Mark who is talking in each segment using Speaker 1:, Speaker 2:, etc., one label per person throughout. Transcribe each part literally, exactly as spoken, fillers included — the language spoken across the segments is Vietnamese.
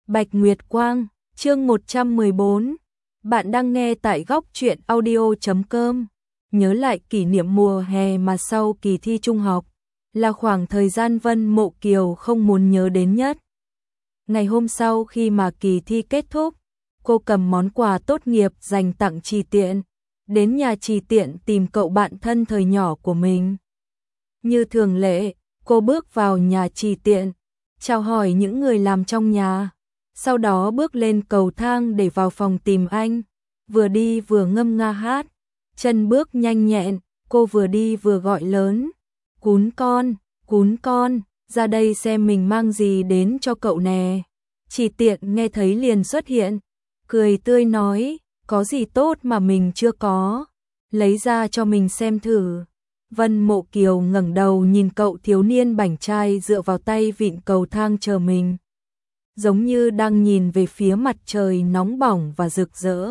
Speaker 1: Bạch Nguyệt Quang, chương một trăm mười bốn. Bạn đang nghe tại góc truyện audio chấm com. Nhớ lại kỷ niệm mùa hè mà sau kỳ thi trung học, là khoảng thời gian Vân Mộ Kiều không muốn nhớ đến nhất. Ngày hôm sau khi mà kỳ thi kết thúc, cô cầm món quà tốt nghiệp dành tặng Trì Tiện, đến nhà Trì Tiện tìm cậu bạn thân thời nhỏ của mình. Như thường lệ, cô bước vào nhà Trì Tiện, chào hỏi những người làm trong nhà, sau đó bước lên cầu thang để vào phòng tìm anh, vừa đi vừa ngâm nga hát, chân bước nhanh nhẹn, cô vừa đi vừa gọi lớn, "Cún con, Cún con, ra đây xem mình mang gì đến cho cậu nè." Trì Tiện nghe thấy liền xuất hiện, cười tươi nói, "Có gì tốt mà mình chưa có, lấy ra cho mình xem thử." Vân Mộ Kiều ngẩng đầu nhìn cậu thiếu niên bảnh trai dựa vào tay vịn cầu thang chờ mình, giống như đang nhìn về phía mặt trời nóng bỏng và rực rỡ.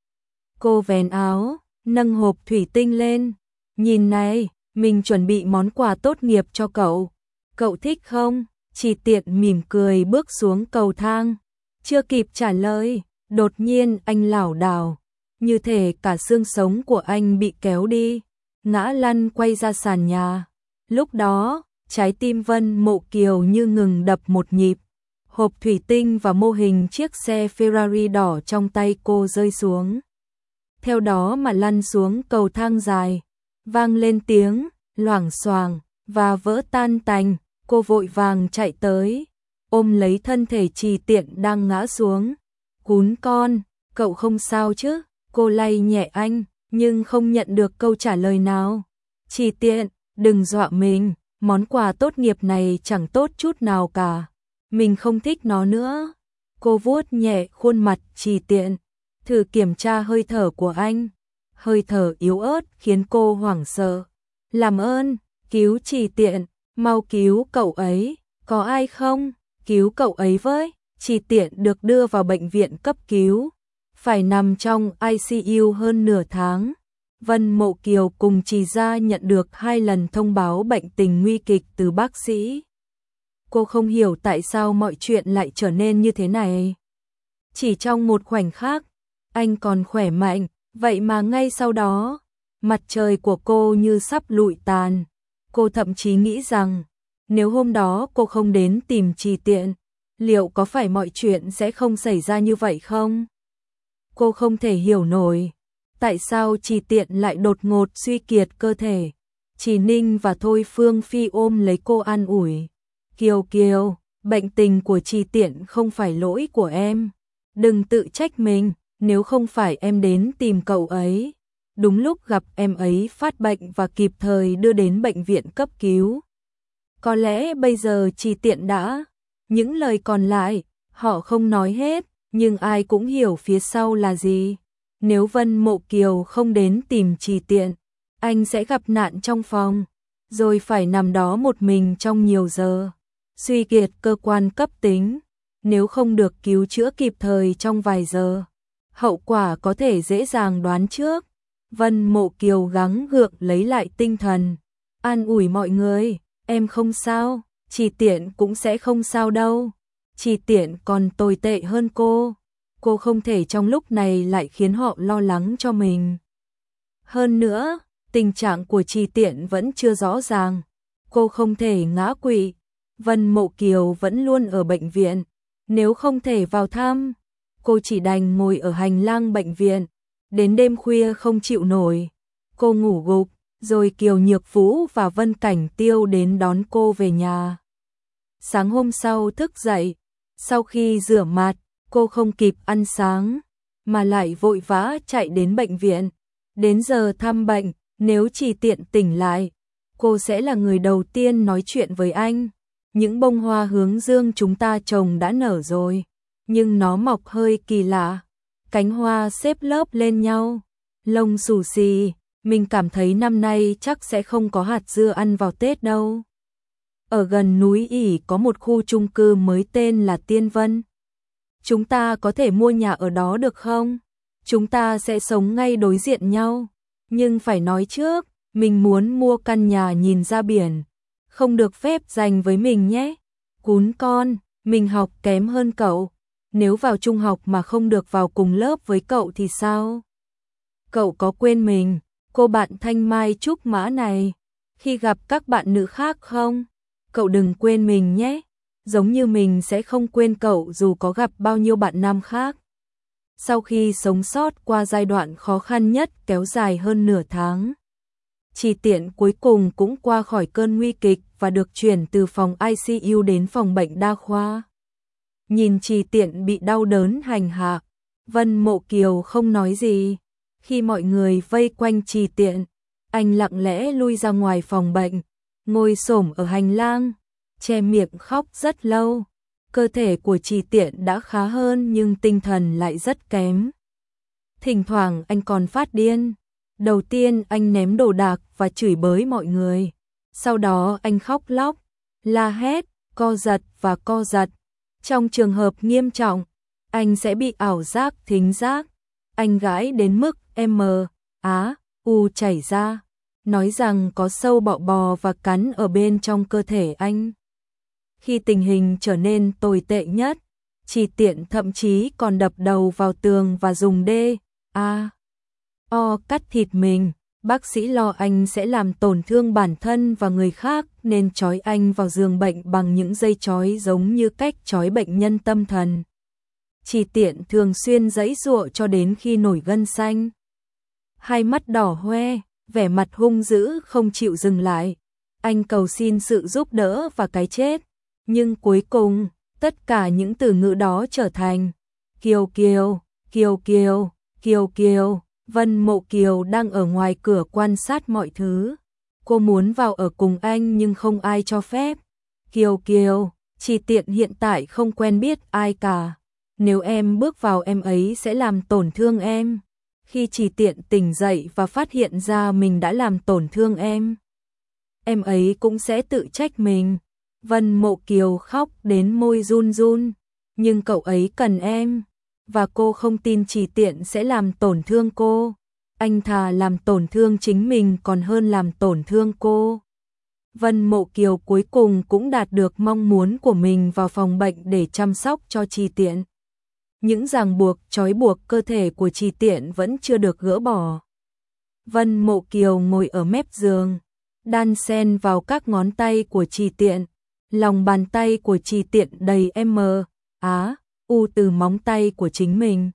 Speaker 1: Cô vén áo, nâng hộp thủy tinh lên, "Nhìn này, mình chuẩn bị món quà tốt nghiệp cho cậu, cậu thích không?" Trì Tiện mỉm cười bước xuống cầu thang, chưa kịp trả lời, đột nhiên anh lảo đảo, như thể cả xương sống của anh bị kéo đi, ngã lăn quay ra sàn nhà. Lúc đó, trái tim Vân Mộ Kiều như ngừng đập một nhịp, hộp thủy tinh và mô hình chiếc xe Ferrari đỏ trong tay cô rơi xuống, theo đó mà lăn xuống cầu thang dài, vang lên tiếng loảng xoảng và vỡ tan tành. Cô vội vàng chạy tới, ôm lấy thân thể Trì Tiện đang ngã xuống. "Cún con, cậu không sao chứ?" Cô lay nhẹ anh, nhưng không nhận được câu trả lời nào. "Trì Tiện, đừng dọa mình, món quà tốt nghiệp này chẳng tốt chút nào cả, mình không thích nó nữa." Cô vuốt nhẹ khuôn mặt Trì Tiện, thử kiểm tra hơi thở của anh. Hơi thở yếu ớt khiến cô hoảng sợ. "Làm ơn, cứu Trì Tiện, mau cứu cậu ấy, có ai không? Cứu cậu ấy với." Trì Tiện được đưa vào bệnh viện cấp cứu, phải nằm trong i xê u hơn nửa tháng. Vân Mộ Kiều cùng Trì gia nhận được hai lần thông báo bệnh tình nguy kịch từ bác sĩ. Cô không hiểu tại sao mọi chuyện lại trở nên như thế này. Chỉ trong một khoảnh khắc, anh còn khỏe mạnh, vậy mà ngay sau đó, mặt trời của cô như sắp lụi tàn. Cô thậm chí nghĩ rằng, nếu hôm đó cô không đến tìm Trì Tiện, liệu có phải mọi chuyện sẽ không xảy ra như vậy không? Cô không thể hiểu nổi, tại sao Trì Tiện lại đột ngột suy kiệt cơ thể. Trì Ninh và Thôi Phương Phi ôm lấy cô an ủi, "Kiều Kiều, bệnh tình của Trì Tiện không phải lỗi của em, đừng tự trách mình, nếu không phải em đến tìm cậu ấy, đúng lúc gặp em ấy phát bệnh và kịp thời đưa đến bệnh viện cấp cứu, có lẽ bây giờ Trì Tiện đã..." Những lời còn lại, họ không nói hết, nhưng ai cũng hiểu phía sau là gì. Nếu Vân Mộ Kiều không đến tìm Trì Tiện, anh sẽ gặp nạn trong phòng, rồi phải nằm đó một mình trong nhiều giờ. Suy kiệt cơ quan cấp tính, nếu không được cứu chữa kịp thời trong vài giờ, hậu quả có thể dễ dàng đoán trước. Vân Mộ Kiều gắng gượng lấy lại tinh thần, an ủi mọi người, "Em không sao, Trì Tiện cũng sẽ không sao đâu. Trì Tiện còn tồi tệ hơn cô. Cô không thể trong lúc này lại khiến họ lo lắng cho mình. Hơn nữa, tình trạng của Trì Tiện vẫn chưa rõ ràng. Cô không thể ngã quỵ. Vân Mộ Kiều vẫn luôn ở bệnh viện. Nếu không thể vào thăm, cô chỉ đành ngồi ở hành lang bệnh viện. Đến đêm khuya không chịu nổi, cô ngủ gục, rồi Kiều Nhược Vũ và Vân Cảnh Tiêu đến đón cô về nhà. Sáng hôm sau thức dậy, sau khi rửa mặt, cô không kịp ăn sáng, mà lại vội vã chạy đến bệnh viện. Đến giờ thăm bệnh, nếu Trì Tiện tỉnh lại, cô sẽ là người đầu tiên nói chuyện với anh. "Những bông hoa hướng dương chúng ta trồng đã nở rồi, nhưng nó mọc hơi kỳ lạ. Cánh hoa xếp lớp lên nhau, lông xù xì, mình cảm thấy năm nay chắc sẽ không có hạt dưa ăn vào Tết đâu." Ở gần núi ỉ có một khu chung cư mới tên là Tiên Vân. "Chúng ta có thể mua nhà ở đó được không? Chúng ta sẽ sống ngay đối diện nhau. Nhưng phải nói trước, mình muốn mua căn nhà nhìn ra biển, không được phép dành với mình nhé. Cún con, mình học kém hơn cậu, Nếu vào trung học mà không được vào cùng lớp với cậu thì sao? Cậu có quên mình, cô bạn thanh mai trúc mã này, khi gặp các bạn nữ khác không? Cậu đừng quên mình nhé, giống như mình sẽ không quên cậu dù có gặp bao nhiêu bạn nam khác. Sau khi sống sót qua giai đoạn khó khăn nhất kéo dài hơn nửa tháng, Trì Tiện cuối cùng cũng qua khỏi cơn nguy kịch và được chuyển từ phòng i xê u đến phòng bệnh đa khoa. Nhìn Trì Tiện bị đau đớn hành hạ, Vân Mộ Kiều không nói gì. Khi mọi người vây quanh Trì Tiện, anh lặng lẽ lui ra ngoài phòng bệnh, ngồi xổm ở hành lang, che miệng khóc rất lâu. Cơ thể của Trì Tiện đã khá hơn nhưng tinh thần lại rất kém. Thỉnh thoảng anh còn phát điên. Đầu tiên anh ném đồ đạc và chửi bới mọi người. Sau đó anh khóc lóc, la hét, co giật và co giật. Trong trường hợp nghiêm trọng, anh sẽ bị ảo giác thính giác. Anh gãi đến mức M, Á, U chảy ra, nói rằng có sâu bọ bò và cắn ở bên trong cơ thể anh. Khi tình hình trở nên tồi tệ nhất, Trì Tiện thậm chí còn đập đầu vào tường và dùng D, A, O cắt thịt mình. Bác sĩ lo anh sẽ làm tổn thương bản thân và người khác nên trói anh vào giường bệnh bằng những dây trói giống như cách trói bệnh nhân tâm thần. Trì Tiện thường xuyên giãy giụa cho đến khi nổi gân xanh. Hai mắt đỏ hoe, vẻ mặt hung dữ không chịu dừng lại. Anh cầu xin sự giúp đỡ và cái chết. Nhưng cuối cùng, tất cả những từ ngữ đó trở thành Kiều Kiều, Kiều Kiều, Kiều Kiều. Vân Mộ Kiều đang ở ngoài cửa quan sát mọi thứ. Cô muốn vào ở cùng anh nhưng không ai cho phép. Kiều Kiều, Trì Tiện hiện tại không quen biết ai cả. Nếu em bước vào em ấy sẽ làm tổn thương em. Khi Trì Tiện tỉnh dậy và phát hiện ra mình đã làm tổn thương em, em ấy cũng sẽ tự trách mình. Vân Mộ Kiều khóc đến môi run run. Nhưng cậu ấy cần em. Và cô không tin Trì Tiện sẽ làm tổn thương cô. Anh thà làm tổn thương chính mình còn hơn làm tổn thương cô. Vân Mộ Kiều cuối cùng cũng đạt được mong muốn của mình vào phòng bệnh để chăm sóc cho Trì Tiện. Những ràng buộc trói buộc cơ thể của Trì Tiện vẫn chưa được gỡ bỏ. Vân Mộ Kiều ngồi ở mép giường, đan xen vào các ngón tay của Trì Tiện. Lòng bàn tay của Trì Tiện đầy M, Á, U từ móng tay của chính mình.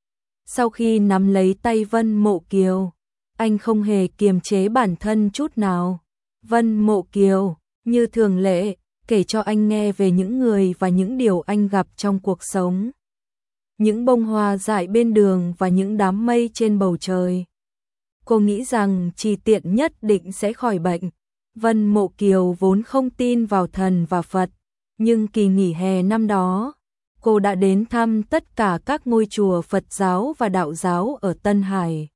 Speaker 1: Sau khi nắm lấy tay Vân Mộ Kiều, anh không hề kiềm chế bản thân chút nào. Vân Mộ Kiều, như thường lệ, kể cho anh nghe về những người và những điều anh gặp trong cuộc sống. Những bông hoa dại bên đường và những đám mây trên bầu trời. Cô nghĩ rằng Trì Tiện nhất định sẽ khỏi bệnh. Vân Mộ Kiều vốn không tin vào thần và Phật, nhưng kỳ nghỉ hè năm đó, cô đã đến thăm tất cả các ngôi chùa Phật giáo và đạo giáo ở Tân Hải.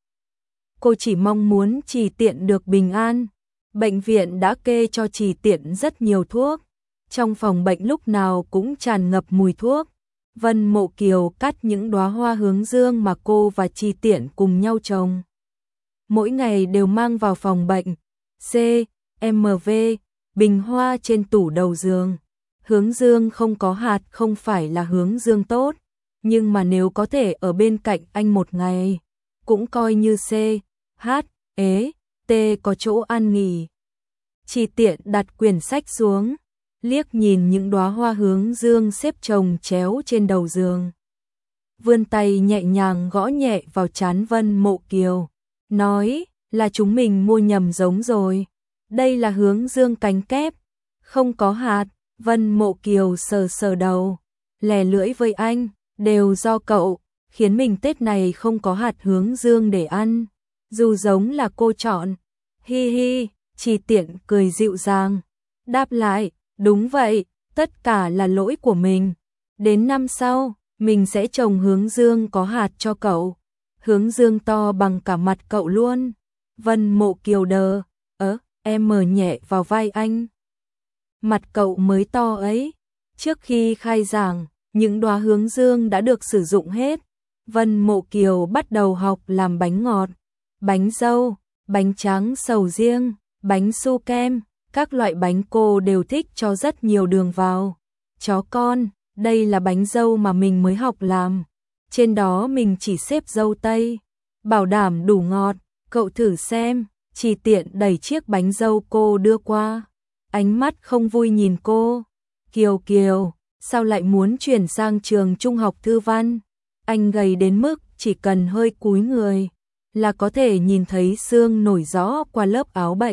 Speaker 1: Cô chỉ mong muốn Trì Tiện được bình an. Bệnh viện đã kê cho Trì Tiện rất nhiều thuốc. Trong phòng bệnh lúc nào cũng tràn ngập mùi thuốc. Vân Mộ Kiều cắt những đóa hoa hướng dương mà cô và Trì Tiện cùng nhau trồng. Mỗi ngày đều mang vào phòng bệnh. C, M V, bình hoa trên tủ đầu giường. Hướng dương không có hạt không phải là hướng dương tốt, nhưng mà nếu có thể ở bên cạnh anh một ngày, cũng coi như C, H, ế, T có chỗ an nghỉ. Trì Tiện đặt quyển sách xuống, liếc nhìn những đóa hoa hướng dương xếp chồng chéo trên đầu giường. Vươn tay nhẹ nhàng gõ nhẹ vào trán Vân Mộ Kiều, nói là chúng mình mua nhầm giống rồi. Đây là hướng dương cánh kép, không có hạt. Vân Mộ Kiều sờ sờ đầu, lè lưỡi với anh, đều do cậu, khiến mình Tết này không có hạt hướng dương để ăn. Dù giống là cô chọn. Hi hi, Trì Tiện cười dịu dàng, đáp lại, đúng vậy, tất cả là lỗi của mình. Đến năm sau, mình sẽ trồng hướng dương có hạt cho cậu. Hướng dương to bằng cả mặt cậu luôn. Vân Mộ Kiều đờ, ớ, em mờ nhẹ vào vai anh. Mặt cậu mới to ấy. Trước khi khai giảng, những đóa hướng dương đã được sử dụng hết. Vân Mộ Kiều bắt đầu học làm bánh ngọt, bánh dâu, bánh tráng sầu riêng, bánh su kem. Các loại bánh cô đều thích cho rất nhiều đường vào. Chó con, đây là bánh dâu mà mình mới học làm. Trên đó mình chỉ xếp dâu tây, bảo đảm đủ ngọt, cậu thử xem. Chỉ Tiện đẩy chiếc bánh dâu cô đưa qua, ánh mắt không vui nhìn cô. Kiều Kiều, sao lại muốn chuyển sang trường trung học Thư Văn? Anh gầy đến mức chỉ cần hơi cúi người là có thể nhìn thấy xương nổi rõ qua lớp áo bệnh.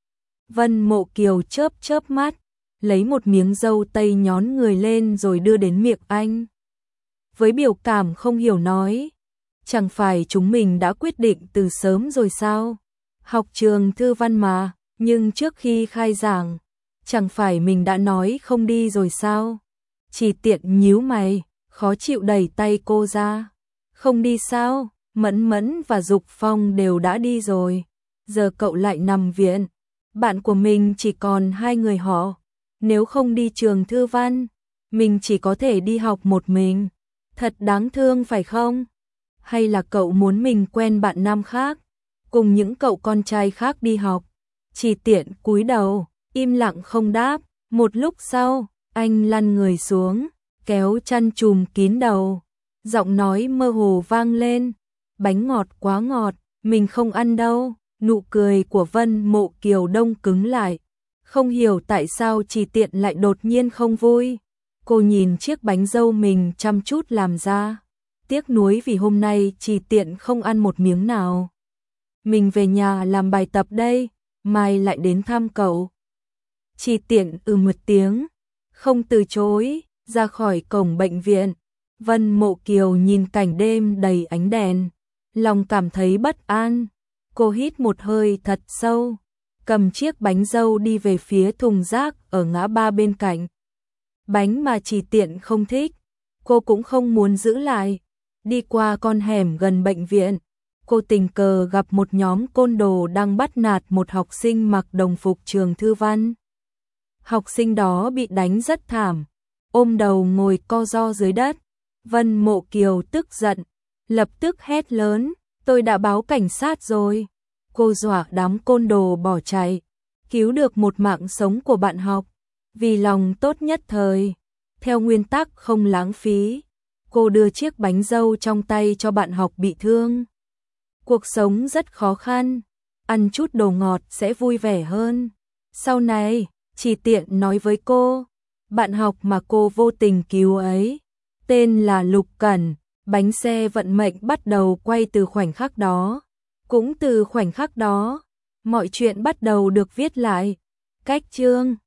Speaker 1: Vân Mộ Kiều chớp chớp mắt, lấy một miếng dâu tây nhón người lên rồi đưa đến miệng anh. Với biểu cảm không hiểu nói, chẳng phải chúng mình đã quyết định từ sớm rồi sao? Học trường Thư Văn mà, nhưng trước khi khai giảng, chẳng phải mình đã nói không đi rồi sao? Chỉ Tiện nhíu mày, khó chịu đẩy tay cô ra. Không đi sao? Mẫn Mẫn và Dục Phong đều đã đi rồi. Giờ cậu lại nằm viện. Bạn của mình chỉ còn hai người họ. Nếu không đi trường Thư Văn, mình chỉ có thể đi học một mình. Thật đáng thương phải không? Hay là cậu muốn mình quen bạn nam khác, cùng những cậu con trai khác đi học? Chỉ Tiện cúi đầu, im lặng không đáp. Một lúc sau, anh lăn người xuống, kéo chăn trùm kín đầu. Giọng nói mơ hồ vang lên, bánh ngọt quá ngọt, mình không ăn đâu. Nụ cười của Vân Mộ Kiều đông cứng lại, không hiểu tại sao Chỉ Tiện lại đột nhiên không vui. Cô nhìn chiếc bánh dâu mình chăm chút làm ra, tiếc nuối vì hôm nay Chỉ Tiện không ăn một miếng nào. Mình về nhà làm bài tập đây, mai lại đến thăm cậu. Chỉ Tiện ừ một tiếng, không từ chối, ra khỏi cổng bệnh viện. Vân Mộ Kiều nhìn cảnh đêm đầy ánh đèn, lòng cảm thấy bất an. Cô hít một hơi thật sâu, cầm chiếc bánh dâu đi về phía thùng rác ở ngã ba bên cạnh. Bánh mà Chỉ Tiện không thích, cô cũng không muốn giữ lại. Đi qua con hẻm gần bệnh viện, cô tình cờ gặp một nhóm côn đồ đang bắt nạt một học sinh mặc đồng phục trường Thư Văn. Học sinh đó bị đánh rất thảm, ôm đầu ngồi co ro dưới đất. Vân Mộ Kiều tức giận, lập tức hét lớn, tôi đã báo cảnh sát rồi. Cô dọa đám côn đồ bỏ chạy, cứu được một mạng sống của bạn học. Vì lòng tốt nhất thời, theo nguyên tắc không lãng phí, cô đưa chiếc bánh dâu trong tay cho bạn học bị thương. Cuộc sống rất khó khăn, ăn chút đồ ngọt sẽ vui vẻ hơn. Sau này, Chỉ Tiện nói với cô, bạn học mà cô vô tình cứu ấy, tên là Lục Cẩn. Bánh xe vận mệnh bắt đầu quay từ khoảnh khắc đó. Cũng từ khoảnh khắc đó, mọi chuyện bắt đầu được viết lại. Cách chương